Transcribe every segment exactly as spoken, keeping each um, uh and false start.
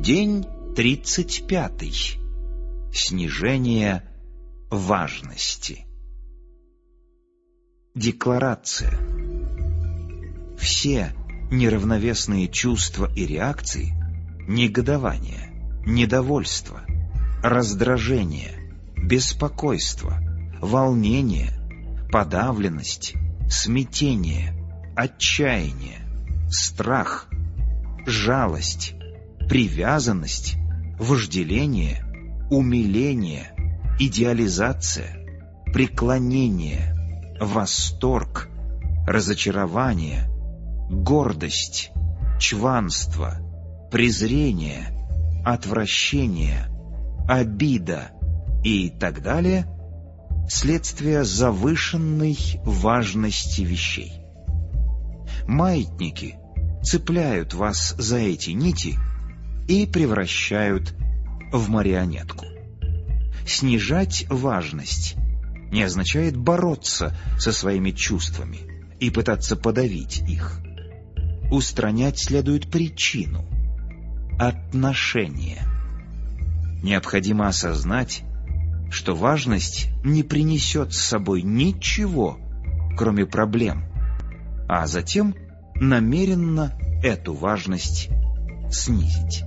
День тридцать пятый. Снижение важности. Декларация. Все неравновесные чувства и реакции — негодование, недовольство, раздражение, беспокойство, волнение, подавленность, смятение, отчаяние, страх, жалость, привязанность, вожделение, умиление, идеализация, преклонение, восторг, разочарование, гордость, чванство, презрение, отвращение, обида и так далее — следствие завышенной важности вещей. Маятники цепляют вас за эти нити и превращают в марионетку. Снижать важность не означает бороться со своими чувствами и пытаться подавить их. Устранять следует причину — отношение. Необходимо осознать, что важность не принесет с собой ничего, кроме проблем, а затем намеренно эту важность снизить.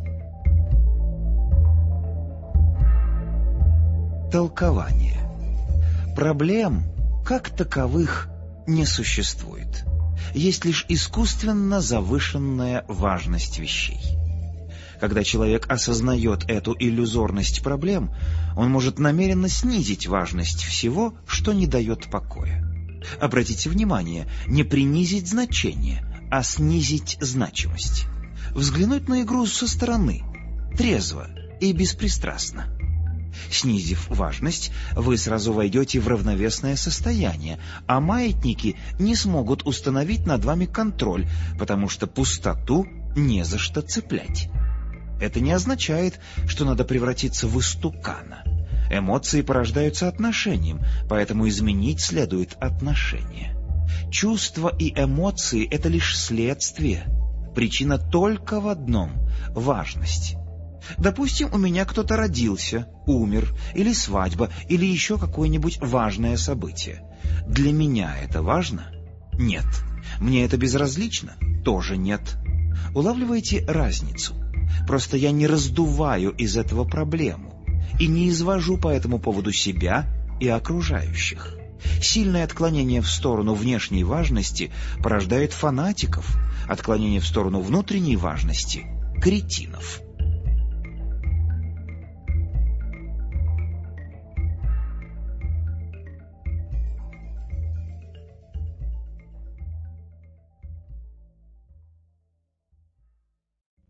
Толкование. Проблем, как таковых, не существует. Есть лишь искусственно завышенная важность вещей. Когда человек осознает эту иллюзорность проблем, он может намеренно снизить важность всего, что не дает покоя. Обратите внимание, не принизить значение, а снизить значимость. Взглянуть на игру со стороны, трезво и беспристрастно. Снизив важность, вы сразу войдете в равновесное состояние, а маятники не смогут установить над вами контроль, потому что пустоту не за что цеплять. Это не означает, что надо превратиться в истукана. Эмоции порождаются отношением, поэтому изменить следует отношение. Чувства и эмоции — это лишь следствие. Причина только в одном — важность. Допустим, у меня кто-то родился, умер, или свадьба, или еще какое-нибудь важное событие. Для меня это важно? Нет. Мне это безразлично? Тоже нет. Улавливаете разницу? Просто я не раздуваю из этого проблему и не извожу по этому поводу себя и окружающих. Сильное отклонение в сторону внешней важности порождает фанатиков, отклонение в сторону внутренней важности — кретинов.